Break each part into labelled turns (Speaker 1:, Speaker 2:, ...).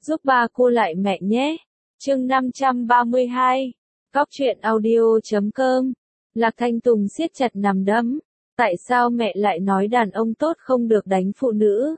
Speaker 1: giúp ba cô lại mẹ nhé. Chương 532. Góc truyện audio.com. Lạc Thanh Tùng siết chặt nằm đấm. Tại sao mẹ lại nói đàn ông tốt không được đánh phụ nữ?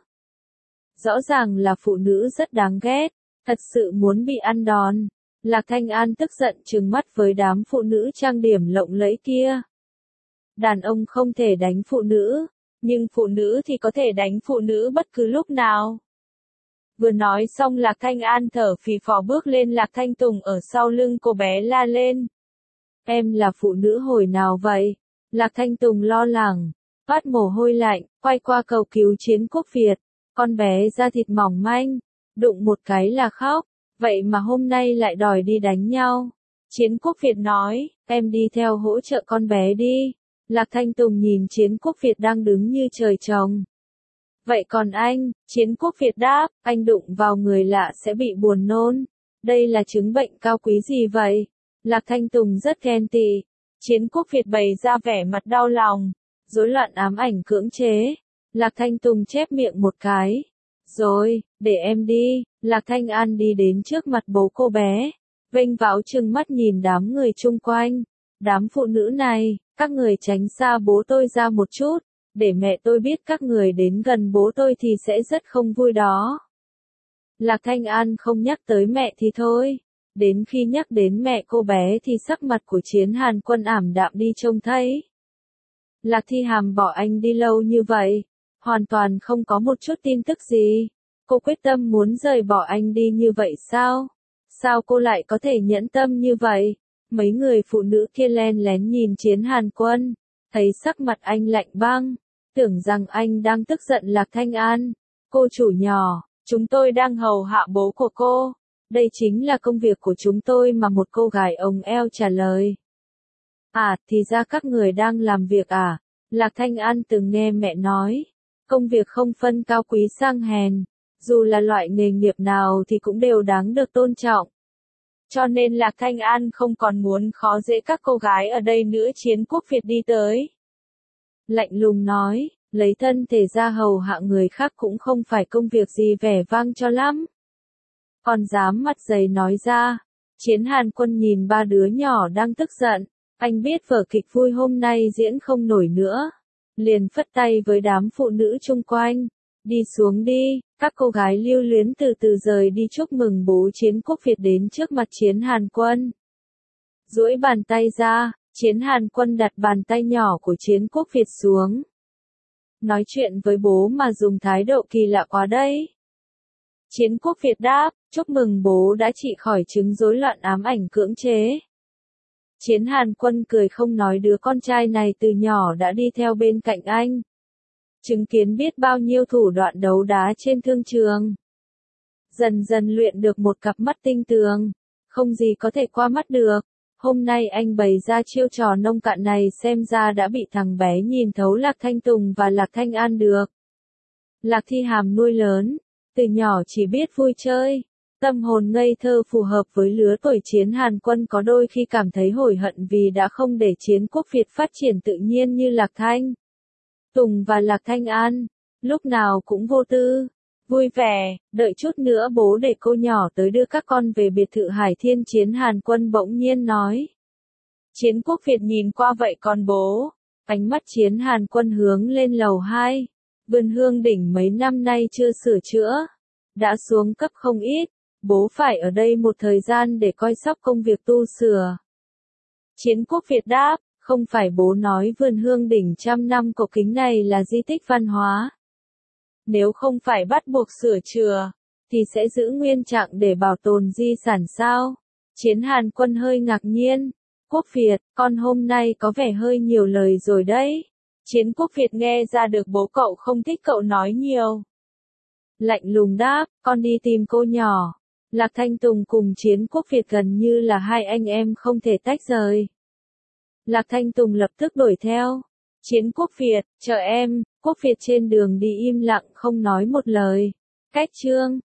Speaker 1: Rõ ràng là phụ nữ rất đáng ghét, thật sự muốn bị ăn đòn. Lạc Thanh An tức giận trừng mắt với đám phụ nữ trang điểm lộng lẫy kia. Đàn ông không thể đánh phụ nữ, nhưng phụ nữ thì có thể đánh phụ nữ bất cứ lúc nào. Vừa nói xong Lạc Thanh An thở phì phò bước lên, Lạc Thanh Tùng ở sau lưng cô bé la lên. Em là phụ nữ hồi nào vậy? Lạc Thanh Tùng lo lắng, toát mồ hôi lạnh, quay qua cầu cứu Chiến Quốc Việt. Con bé da thịt mỏng manh, đụng một cái là khóc, vậy mà hôm nay lại đòi đi đánh nhau. Chiến Quốc Việt nói, em đi theo hỗ trợ con bé đi. Lạc Thanh Tùng nhìn Chiến Quốc Việt đang đứng như trời trồng. Vậy còn anh? Chiến Quốc Việt đáp, anh đụng vào người lạ sẽ bị buồn nôn. Đây là chứng bệnh cao quý gì vậy? Lạc Thanh Tùng rất ghen tị. Chiến Quốc Việt bày ra vẻ mặt đau lòng, rối loạn ám ảnh cưỡng chế. Lạc Thanh Tùng chép miệng một cái. Rồi, để em đi. Lạc Thanh An đi đến trước mặt bố cô bé, vênh váo trừng mắt nhìn đám người chung quanh. Đám phụ nữ này, các người tránh xa bố tôi ra một chút, để mẹ tôi biết các người đến gần bố tôi thì sẽ rất không vui đó. Lạc Thanh An không nhắc tới mẹ thì thôi, đến khi nhắc đến mẹ cô bé thì sắc mặt của Chiến Hàn Quân ảm đạm đi trông thấy. Lạc Thi Hàm bỏ anh đi lâu như vậy, hoàn toàn không có một chút tin tức gì. Cô quyết tâm muốn rời bỏ anh đi như vậy sao? Sao cô lại có thể nhẫn tâm như vậy? Mấy người phụ nữ kia len lén nhìn Chiến Hàn Quân, thấy sắc mặt anh lạnh băng, tưởng rằng anh đang tức giận Lạc Thanh An. Cô chủ nhỏ, chúng tôi đang hầu hạ bố của cô. Đây chính là công việc của chúng tôi mà, một cô gái ống eo trả lời. À, thì ra các người đang làm việc à? Lạc Thanh An từng nghe mẹ nói, công việc không phân cao quý sang hèn, dù là loại nghề nghiệp nào thì cũng đều đáng được tôn trọng. Cho nên Lạc Thanh An không còn muốn khó dễ các cô gái ở đây nữa. Chiến Quốc Việt đi tới, lạnh lùng nói, lấy thân thể ra hầu hạ người khác cũng không phải công việc gì vẻ vang cho lắm. Còn dám mặt dày nói ra. Chiến Hàn Quân nhìn ba đứa nhỏ đang tức giận, anh biết vở kịch vui hôm nay diễn không nổi nữa, liền phất tay với đám phụ nữ chung quanh, đi xuống đi. Các cô gái lưu luyến từ từ rời đi chúc mừng bố. Chiến Quốc Việt đến trước mặt Chiến Hàn Quân, duỗi bàn tay ra. Chiến Hàn Quân đặt bàn tay nhỏ của Chiến Quốc Việt xuống. Nói chuyện với bố mà dùng thái độ kỳ lạ quá đấy. Chiến Quốc Việt đáp, chúc mừng bố đã trị khỏi chứng rối loạn ám ảnh cưỡng chế. Chiến Hàn Quân cười không nói, đứa con trai này từ nhỏ đã đi theo bên cạnh anh, chứng kiến biết bao nhiêu thủ đoạn đấu đá trên thương trường. Dần dần luyện được một cặp mắt tinh tường, không gì có thể qua mắt được. Hôm nay anh bày ra chiêu trò nông cạn này xem ra đã bị thằng bé nhìn thấu Lạc Thanh Tùng và Lạc Thanh An được. Lạc Thi Hàm nuôi lớn, từ nhỏ chỉ biết vui chơi, tâm hồn ngây thơ phù hợp với lứa tuổi Chiến Hàn Quân có đôi khi cảm thấy hối hận vì đã không để Chiến Quốc Việt phát triển tự nhiên như Lạc Thanh Tùng và Lạc Thanh An, lúc nào cũng vô tư, vui vẻ, đợi chút nữa bố để cô nhỏ tới đưa các con về biệt thự Hải Thiên. Chiến Hàn Quân bỗng nhiên nói. Chiến Quốc Việt nhìn qua, vậy còn bố? Ánh mắt Chiến Hàn Quân hướng lên lầu 2, vườn hương đỉnh mấy năm nay chưa sửa chữa, đã xuống cấp không ít, bố phải ở đây một thời gian để coi sóc công việc tu sửa. Chiến Quốc Việt đáp, không phải bố nói vườn hương đỉnh 100 năm cổ kính này là di tích văn hóa. Nếu không phải bắt buộc sửa chữa, thì sẽ giữ nguyên trạng để bảo tồn di sản sao? Chiến Hàn Quân hơi ngạc nhiên. Quốc Việt, con hôm nay có vẻ hơi nhiều lời rồi đấy. Chiến Quốc Việt nghe ra được bố cậu không thích cậu nói nhiều. Lạnh lùng đáp, con đi tìm cô nhỏ. Lạc Thanh Tùng cùng Chiến Quốc Việt gần như là hai anh em không thể tách rời. Lạc Thanh Tùng lập tức đuổi theo. Chiến Quốc Việt, chờ em. Quốc Việt trên đường đi im lặng không nói một lời. Cách chương